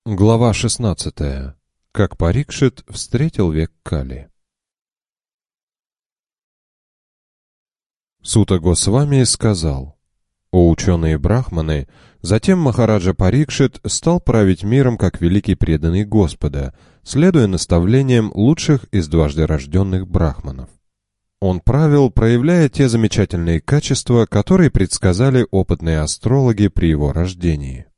Глава 16. Как Парикшит встретил век Кали. Сута Госвами сказал: «О ученые брахманы, затем Махараджа Парикшит стал править миром как великий преданный Господа, следуя наставлениям лучших из дважды рожденных брахманов. Он правил, проявляя те замечательные качества, которые предсказали опытные астрологи при его рождении.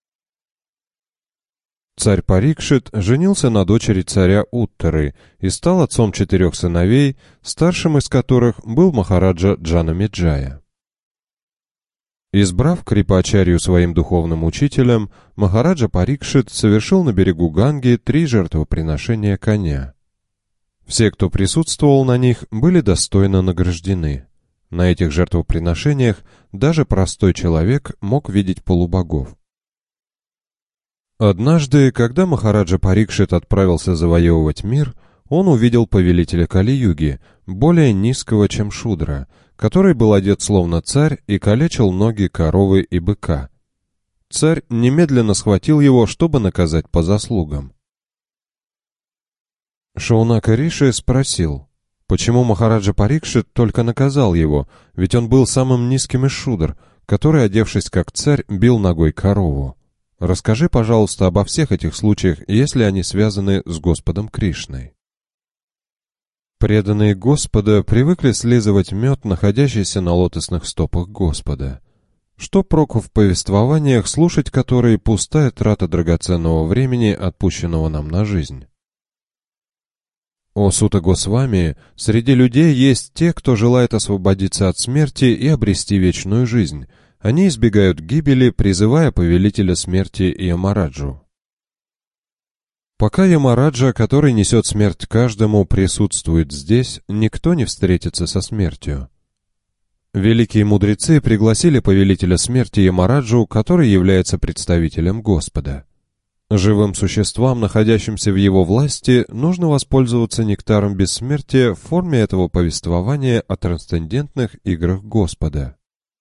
Царь Парикшит женился на дочери царя Уттары и стал отцом 4 сыновей, старшим из которых был Махараджа Джанамеджая. Избрав Крипачарью своим духовным учителем, Махараджа Парикшит совершил на берегу Ганги 3 жертвоприношения коня. Все, кто присутствовал на них, были достойно награждены. На этих жертвоприношениях даже простой человек мог видеть полубогов. Однажды, когда Махараджа Парикшит отправился завоевывать мир, он увидел повелителя Кали-юги, более низкого, чем Шудра, который был одет словно царь и калечил ноги коровы и быка. Царь немедленно схватил его, чтобы наказать по заслугам. Шаунака Риши спросил, почему Махараджа Парикшит только наказал его, ведь он был самым низким из Шудр, который, одевшись как царь, бил ногой корову. Расскажи, пожалуйста, обо всех этих случаях, если они связаны с Господом Кришной. Преданные Господа привыкли слизывать мед, находящийся на лотосных стопах Господа. Что проку в повествованиях, слушать которые пустая трата драгоценного времени, отпущенного нам на жизнь? О Сута Госвами, среди людей есть те, кто желает освободиться от смерти и обрести вечную жизнь. Они избегают гибели, призывая повелителя смерти Ямараджу. Пока Ямараджа, который несет смерть каждому, присутствует здесь, никто не встретится со смертью. Великие мудрецы пригласили повелителя смерти Ямараджу, который является представителем Господа. Живым существам, находящимся в его власти, нужно воспользоваться нектаром бессмертия в форме этого повествования о трансцендентных играх Господа.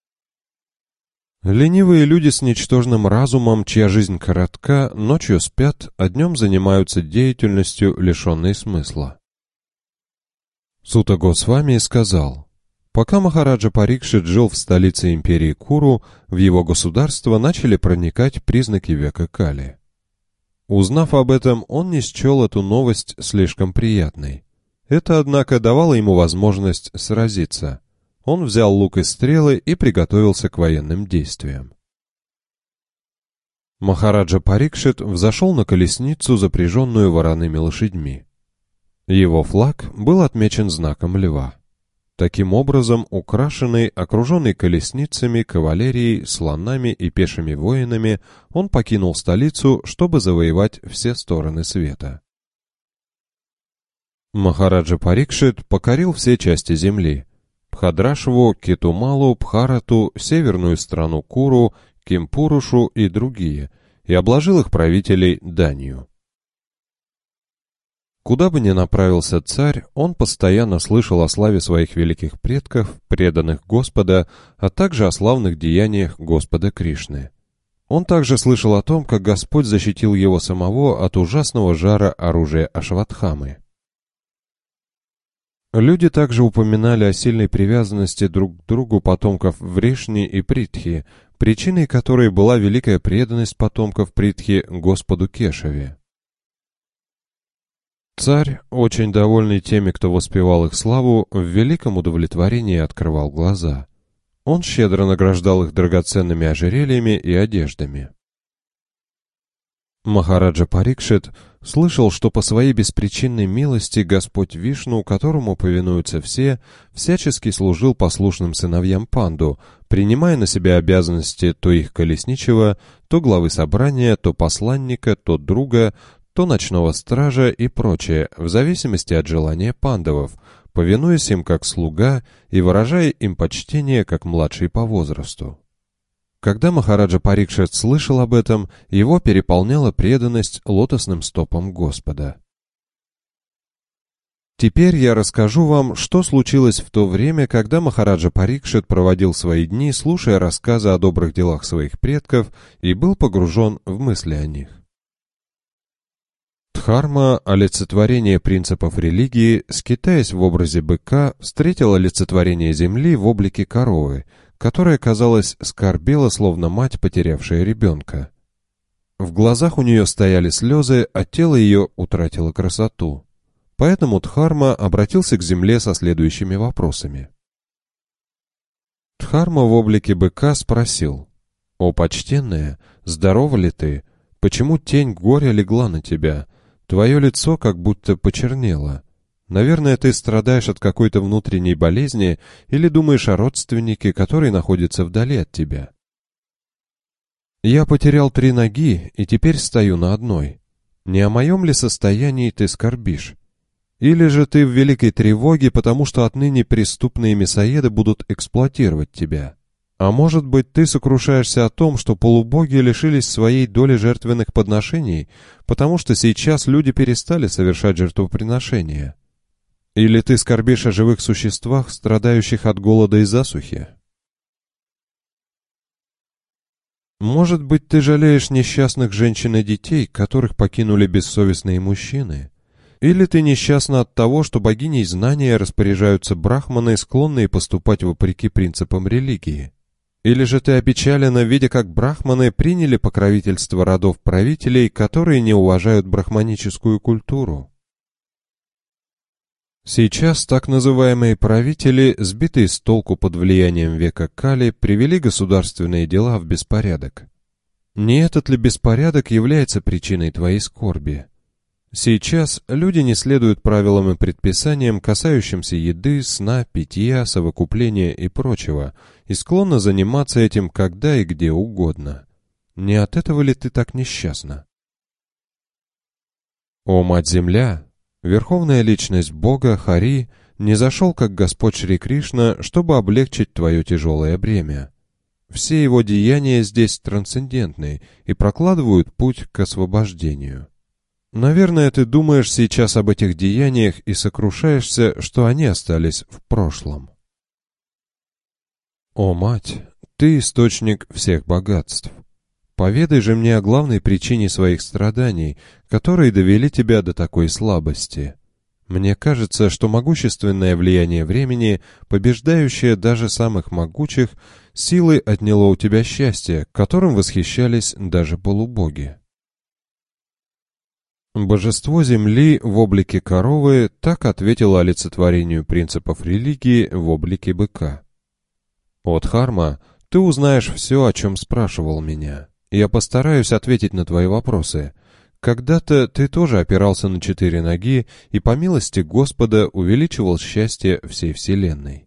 Ленивые люди с ничтожным разумом, чья жизнь коротка, ночью спят, а днем занимаются деятельностью, лишенной смысла. Сута Госвами сказал: пока Махараджа Парикшит жил в столице империи Куру, в его государство начали проникать признаки века Кали. Узнав об этом, он не счел эту новость слишком приятной. Это, однако, давало ему возможность сразиться. Он взял лук и стрелы и приготовился к военным действиям. Махараджа Парикшит взошел на колесницу, запряженную вороными лошадьми. Его флаг был отмечен знаком льва. Таким образом, украшенный, окруженный колесницами, кавалерией, слонами и пешими воинами, он покинул столицу, чтобы завоевать все стороны света. Махараджа Парикшит покорил все части земли: Бхадрашву, Кетумалу, Бхарату, северную страну Куру, Кимпурушу и другие, и обложил их правителей данью. Куда бы ни направился царь, он постоянно слышал о славе своих великих предков, преданных Господа, а также о славных деяниях Господа Кришны. Он также слышал о том, как Господь защитил его самого от ужасного жара оружия Ашватхамы. Люди также упоминали о сильной привязанности друг к другу потомков Вришни и Притхи, причиной которой была великая преданность потомков Притхи Господу Кешаве. Царь, очень довольный теми, кто воспевал их славу, в великом удовлетворении открывал глаза. Он щедро награждал их драгоценными ожерельями и одеждами. Махараджа Парикшит слышал, что по своей беспричинной милости Господь Вишну, которому повинуются все, всячески служил послушным сыновьям Панду, принимая на себя обязанности то их колесничего, то главы собрания, то посланника, то друга, то ночного стража и прочее, в зависимости от желания пандавов, повинуясь им как слуга и выражая им почтение как младший по возрасту. Когда Махараджа Парикшит слышал об этом, его переполняла преданность лотосным стопам Господа. Теперь я расскажу вам, что случилось в то время, когда Махараджа Парикшит проводил свои дни, слушая рассказы о добрых делах своих предков, и был погружен в мысли о них. Дхарма, олицетворение принципов религии, скитаясь в образе быка, встретил олицетворение земли в облике коровы, которая, казалось, скорбела, словно мать, потерявшая ребенка. В глазах у нее стояли слезы, а тело ее утратило красоту. Поэтому Дхарма обратился к земле со следующими вопросами. Дхарма в облике быка спросил: «О, почтенная, здорова ли ты? Почему тень горя легла на тебя? Твое лицо как будто почернело. Наверное, ты страдаешь от какой-то внутренней болезни или думаешь о родственнике, который находится вдали от тебя. Я потерял 3 ноги и теперь стою на одной. Не о моем ли состоянии ты скорбишь? Или же ты в великой тревоге, потому что отныне преступные мясоеды будут эксплуатировать тебя? А может быть, ты сокрушаешься о том, что полубоги лишились своей доли жертвенных подношений, потому что сейчас люди перестали совершать жертвоприношения? Или ты скорбишь о живых существах, страдающих от голода и засухи? Может быть, ты жалеешь несчастных женщин и детей, которых покинули бессовестные мужчины? Или ты несчастна от того, что богиней знания распоряжаются брахманы, склонные поступать вопреки принципам религии? Или же ты опечалена, видя, как брахманы приняли покровительство родов правителей, которые не уважают брахманическую культуру? Сейчас так называемые правители, сбитые с толку под влиянием века Кали, привели государственные дела в беспорядок. Не этот ли беспорядок является причиной твоей скорби? Сейчас люди не следуют правилам и предписаниям, касающимся еды, сна, питья, совокупления и прочего, и склонны заниматься этим когда и где угодно. Не от этого ли ты так несчастна? О, Мать-Земля! Верховная личность Бога, Хари, не зашел, как Господь Шри Кришна, чтобы облегчить твое тяжелое бремя. Все его деяния здесь трансцендентны и прокладывают путь к освобождению. Наверное, ты думаешь сейчас об этих деяниях и сокрушаешься, что они остались в прошлом. О, Мать, ты источник всех богатств. Поведай же мне о главной причине своих страданий, которые довели тебя до такой слабости. Мне кажется, что могущественное влияние времени, побеждающее даже самых могучих, силой отняло у тебя счастье, которым восхищались даже полубоги. Божество Земли в облике коровы так ответило олицетворению принципов религии в облике быка. «О, Дхарма, ты узнаешь все, о чем спрашивал меня. Я постараюсь ответить на твои вопросы. Когда-то ты тоже опирался на 4 ноги и, по милости Господа, увеличивал счастье всей Вселенной.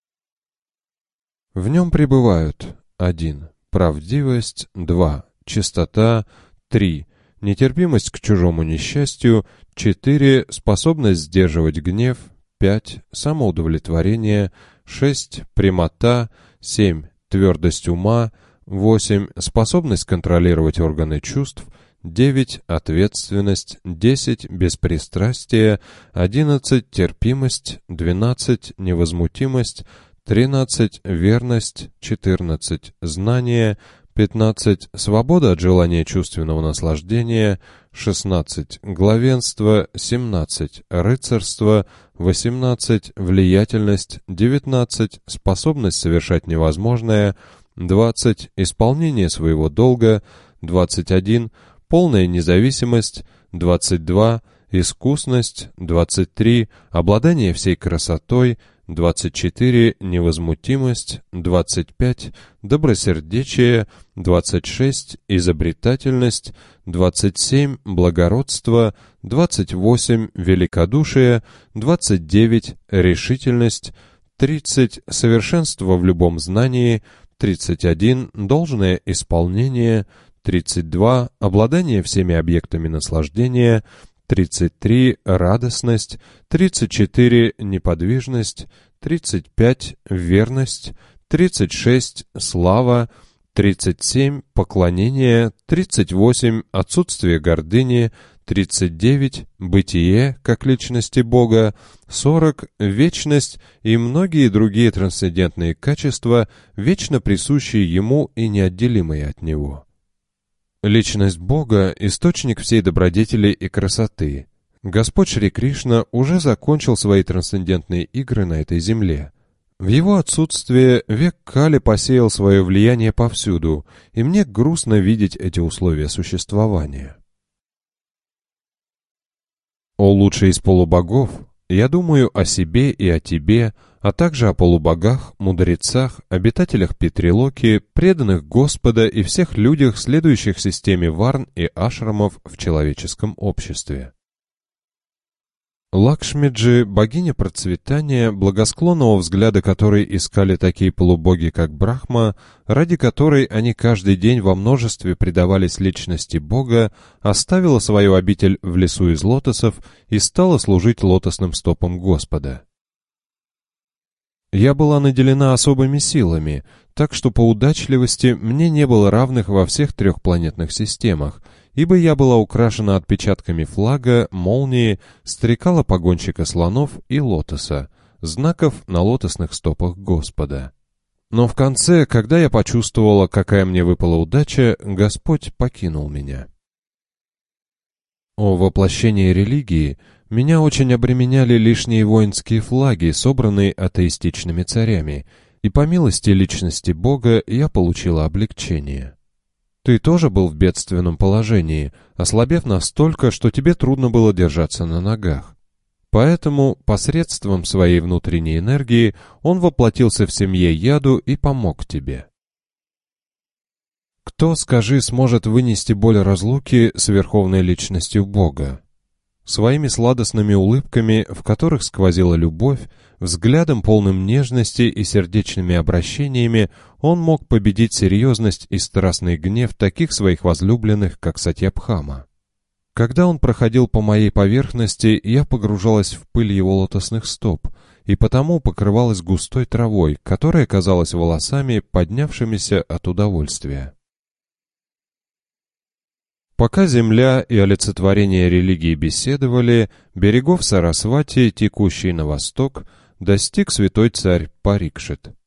В нем пребывают 1. Правдивость, 2. Чистота, 3. Нетерпимость к чужому несчастью, 4. Способность сдерживать гнев, 5. Самоудовлетворение, 6. Прямота, 7. Твердость ума, 8. Способность контролировать органы чувств, 9. Ответственность, 10. Беспристрастие, 11. Терпимость, 12. Невозмутимость, 13. Верность, 14. Знание, 15. Свобода от желания чувственного наслаждения, 16. Главенство, 17. Рыцарство, 18. Влиятельность, 19. Способность совершать невозможное, 20. Исполнение своего долга, 21. Полная независимость, 22. Искусность, 23. Обладание всей красотой, 24. Невозмутимость, 25. Добросердечие, 26. Изобретательность, 27. Благородство, 28. Великодушие, 29. Решительность, 30. Совершенство в любом знании, 31. Должное исполнение, 32. Обладание всеми объектами наслаждения, 33. Радостность, 34. Неподвижность, 35. Верность, 36. Слава, 37. Поклонение, 38. Отсутствие гордыни, 39. Бытие, как личности Бога, 40. Вечность и многие другие трансцендентные качества, вечно присущие Ему и неотделимые от Него. Личность Бога — источник всей добродетели и красоты. Господь Шри Кришна уже закончил свои трансцендентные игры на этой земле. В его отсутствие век Кали посеял свое влияние повсюду, и мне грустно видеть эти условия существования. О лучший из полубогов, я думаю о себе и о тебе, а также о полубогах, мудрецах, обитателях Питрилоки, преданных Господа и всех людях, следующих системе варн и ашрамов в человеческом обществе. Лакшмиджи, богиня процветания, благосклонного взгляда которой искали такие полубоги, как Брахма, ради которой они каждый день во множестве предавались личности Бога, оставила свою обитель в лесу из лотосов и стала служить лотосным стопам Господа. Я была наделена особыми силами, так что по удачливости мне не было равных во всех 3 планетных системах, ибо я была украшена отпечатками флага, молнии, стрекала погонщика слонов и лотоса, знаков на лотосных стопах Господа. Но в конце, когда я почувствовала, какая мне выпала удача, Господь покинул меня. О воплощении религии меня очень обременяли лишние воинские флаги, собранные атеистичными царями, и по милости личности Бога я получила облегчение. Ты тоже был в бедственном положении, ослабев настолько, что тебе трудно было держаться на ногах. Поэтому, посредством своей внутренней энергии, он воплотился в семье Яду и помог тебе. Кто, скажи, сможет вынести боль разлуки с верховной личностью Бога? Своими сладостными улыбками, в которых сквозила любовь, взглядом полным нежности и сердечными обращениями он мог победить серьезность и страстный гнев таких своих возлюбленных, как Сатьябхама. Когда он проходил по моей поверхности, я погружалась в пыль его лотосных стоп, и потому покрывалась густой травой, которая казалась волосами, поднявшимися от удовольствия. Пока земля и олицетворение религии беседовали, берегов Сарасвати, текущей на восток, достиг святой царь Парикшит.